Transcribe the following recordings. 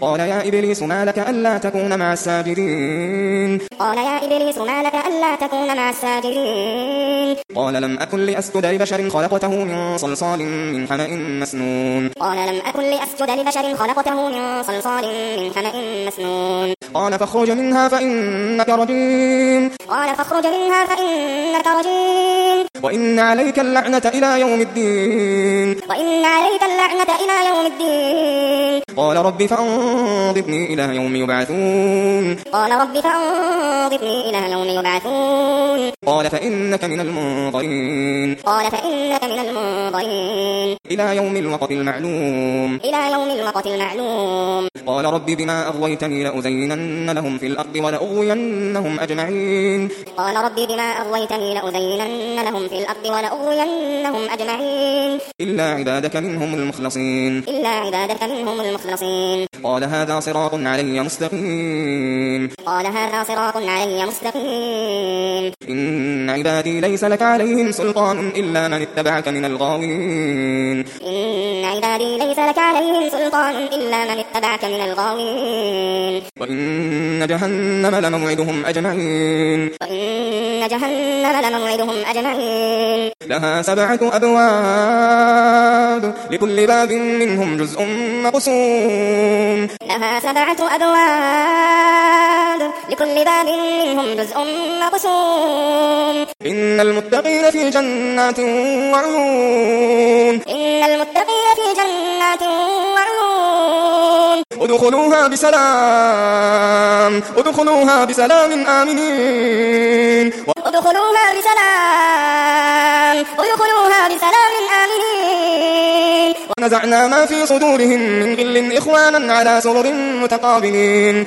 قال يا إبليس ما لك ألا تكون مع الساجدين قال لم أكن لأسجد لبشر خلقته من صلصال من حمأ مسنون قال فاخرج منها فإنك رجيم وإن عليك اللعنة إلى يوم الدين قال رب فأنظرني إلى يوم يبعثون قال فإنك من المنظرين إلى يوم الوقت المعلوم قال رب بما أغويتني لأزينن لهم في الأرض ولأغوينهم أجمعين إلا عبادك منهم المخلصين قال هذا صراط علي مستقيم إن عبادي ليس لك عليهم سلطان إلا من اتبعك من الغاوين وإن جهنم لموعدهم أجمعين لها 7 أبواب لكل باب منهم جزء مقسوم إن المتقين في جنات وعيون ادخلوها بسلام آمنين ونزعنا ما في صدورهم من غل إخوانا على سرر متقابلين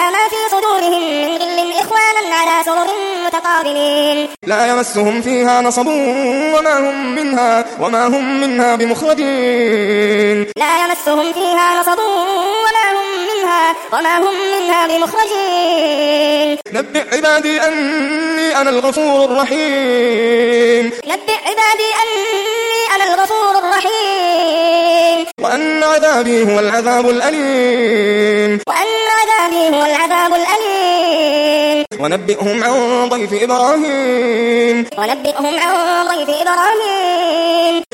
لا يمسهم فيها نصب وما هم منها بمخرجين نبئ عبادي أني أنا الغفور الرحيم وأن عذابي هو العذاب الأليم ونبئهم عن ضيف إبراهيم